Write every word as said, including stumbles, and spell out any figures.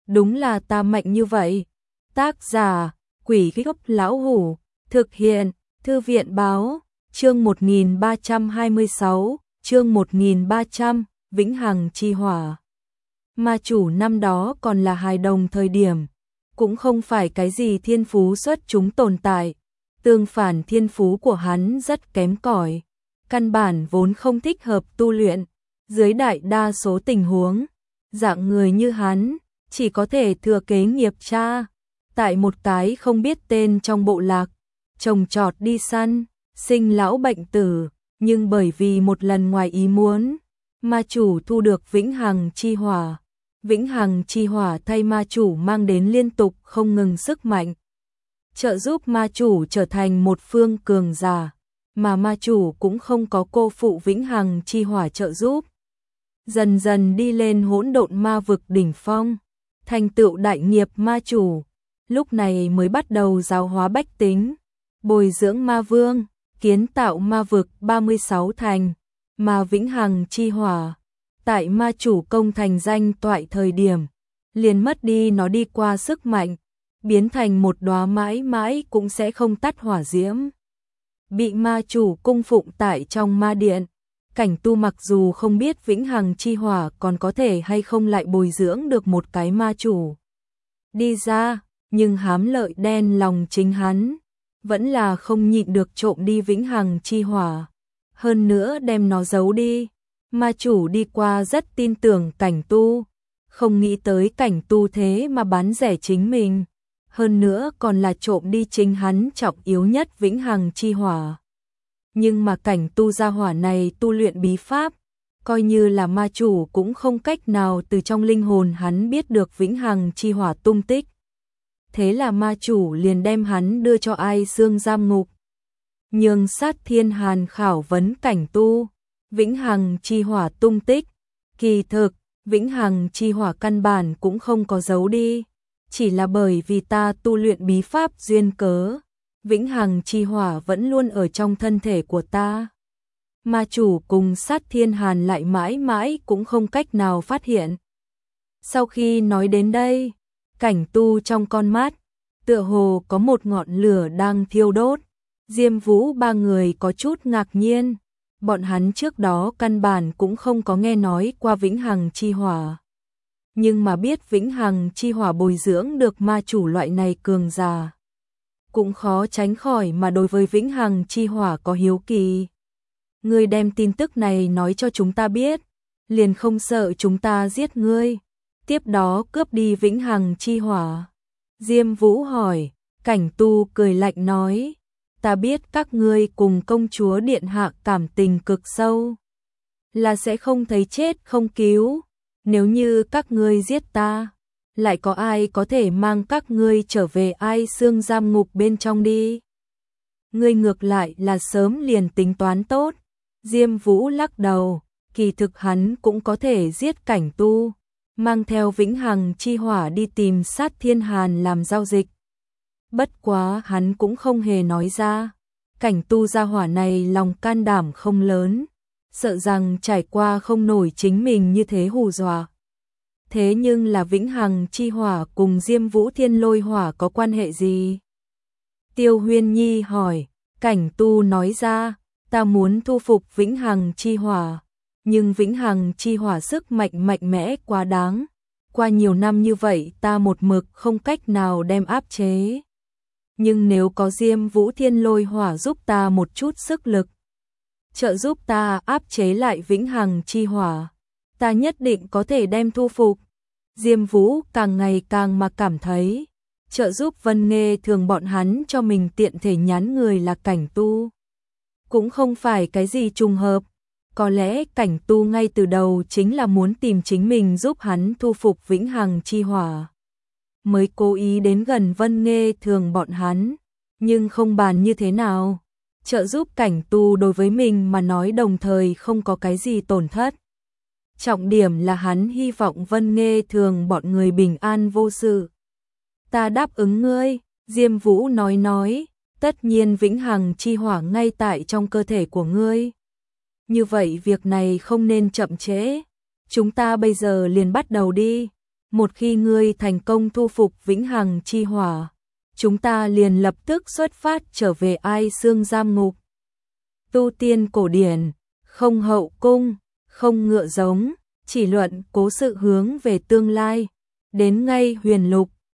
đúng là ta mạnh như vậy. Tác giả, Quỷ Gốc Lão Hủ, thực hiện, Thư viện Báo, chương một nghìn ba trăm hai mươi sáu, chương một nghìn ba trăm, Vĩnh Hằng Chi Hỏa. Ma chủ năm đó còn là hài đồng thời điểm, cũng không phải cái gì thiên phú xuất chúng tồn tại, tương phản thiên phú của hắn rất kém cỏi, căn bản vốn không thích hợp tu luyện, dưới đại đa số tình huống, dạng người như hắn, chỉ có thể thừa kế nghiệp cha, tại một cái không biết tên trong bộ lạc, trồng trọt đi săn, sinh lão bệnh tử, nhưng bởi vì một lần ngoài ý muốn, ma chủ thu được Vĩnh Hằng Chi Hỏa. Vĩnh Hằng Chi Hỏa thay ma chủ mang đến liên tục không ngừng sức mạnh, trợ giúp ma chủ trở thành một phương cường giả, mà ma chủ cũng không có cô phụ Vĩnh Hằng Chi Hỏa trợ giúp. Dần dần đi lên hỗn độn ma vực đỉnh phong, thành tựu đại nghiệp ma chủ, lúc này mới bắt đầu giáo hóa bách tính, bồi dưỡng ma vương, kiến tạo ma vực ba mươi sáu thành, mà Vĩnh Hằng Chi Hỏa tại ma chủ công thành danh toại thời điểm, liền mất đi nó đi qua sức mạnh, biến thành một đóa mãi mãi cũng sẽ không tắt hỏa diễm. Bị ma chủ cung phụng tại trong ma điện, Cảnh Tu mặc dù không biết Vĩnh Hằng Chi Hỏa còn có thể hay không lại bồi dưỡng được một cái ma chủ đi ra, nhưng hám lợi đen lòng chính hắn, vẫn là không nhịn được trộm đi Vĩnh Hằng Chi Hỏa, hơn nữa đem nó giấu đi. Ma chủ đi qua rất tin tưởng Cảnh Tu, không nghĩ tới Cảnh Tu thế mà bán rẻ chính mình, hơn nữa còn là trộm đi chính hắn trọng yếu nhất Vĩnh Hằng Chi Hỏa. Nhưng mà Cảnh Tu gia hỏa này tu luyện bí pháp, coi như là ma chủ cũng không cách nào từ trong linh hồn hắn biết được Vĩnh Hằng Chi Hỏa tung tích. Thế là ma chủ liền đem hắn đưa cho Ai Xương giam ngục, nhường Sát Thiên Hàn khảo vấn Cảnh Tu Vĩnh Hằng Chi Hỏa tung tích. Kỳ thực, Vĩnh Hằng Chi Hỏa căn bản cũng không có giấu đi, chỉ là bởi vì ta tu luyện bí pháp duyên cớ, Vĩnh Hằng Chi Hỏa vẫn luôn ở trong thân thể của ta. Ma chủ cùng Sát Thiên Hàn lại mãi mãi cũng không cách nào phát hiện. Sau khi nói đến đây, Cảnh Tu trong con mắt, tựa hồ có một ngọn lửa đang thiêu đốt. Diêm Vũ ba người có chút ngạc nhiên. Bọn hắn trước đó căn bản cũng không có nghe nói qua Vĩnh Hằng Chi Hỏa. Nhưng mà biết Vĩnh Hằng Chi Hỏa bồi dưỡng được ma chủ loại này cường giả, cũng khó tránh khỏi mà đối với Vĩnh Hằng Chi Hỏa có hiếu kỳ. Ngươi đem tin tức này nói cho chúng ta biết, liền không sợ chúng ta giết ngươi, tiếp đó cướp đi Vĩnh Hằng Chi Hỏa? Diêm Vũ hỏi. Cảnh Tu cười lạnh nói, ta biết các ngươi cùng công chúa điện hạ cảm tình cực sâu, là sẽ không thấy chết không cứu, nếu như các ngươi giết ta, lại có ai có thể mang các ngươi trở về Ai Xương giam ngục bên trong đi? Ngươi ngược lại là sớm liền tính toán tốt. Diêm Vũ lắc đầu, kỳ thực hắn cũng có thể giết Cảnh Tu, mang theo Vĩnh Hằng Chi Hỏa đi tìm Sát Thiên Hàn làm giao dịch. Bất quá hắn cũng không hề nói ra, Cảnh Tu gia hỏa này lòng can đảm không lớn, sợ rằng trải qua không nổi chính mình như thế hù dọa. Thế nhưng là Vĩnh Hằng Chi Hỏa cùng Diêm Vũ Thiên Lôi Hỏa có quan hệ gì? Tiêu Huyên Nhi hỏi. Cảnh Tu nói ra, ta muốn thu phục Vĩnh Hằng Chi Hỏa, nhưng Vĩnh Hằng Chi Hỏa sức mạnh mạnh mẽ quá đáng, qua nhiều năm như vậy ta một mực không cách nào đem áp chế. Nhưng nếu có Diêm Vũ Thiên Lôi Hỏa giúp ta một chút sức lực, trợ giúp ta áp chế lại Vĩnh Hằng Chi Hỏa, ta nhất định có thể đem thu phục. Diêm Vũ càng ngày càng mà cảm thấy, trợ giúp Vân Nghê thường bọn hắn cho mình tiện thể nhắn người là Cảnh Tu, cũng không phải cái gì trùng hợp. Có lẽ Cảnh Tu ngay từ đầu chính là muốn tìm chính mình giúp hắn thu phục Vĩnh Hằng Chi Hỏa, mới cố ý đến gần Vân Nghê thường bọn hắn, nhưng không bàn như thế nào, trợ giúp Cảnh Tu đối với mình mà nói đồng thời không có cái gì tổn thất. Trọng điểm là hắn hy vọng Vân Nghê thường bọn người bình an vô sự. Ta đáp ứng ngươi, Diêm Vũ nói nói, tất nhiên Vĩnh Hằng Chi Hỏa ngay tại trong cơ thể của ngươi. Như vậy việc này không nên chậm trễ, chúng ta bây giờ liền bắt đầu đi. một khi ngươi thành công thu phục vĩnh hằng chi hỏa, chúng ta liền lập tức xuất phát trở về Ai Xương giam ngục. Tu tiên cổ điển, không hậu cung, không ngựa giống, chỉ luận cố sự hướng về tương lai, đến ngay huyền lục,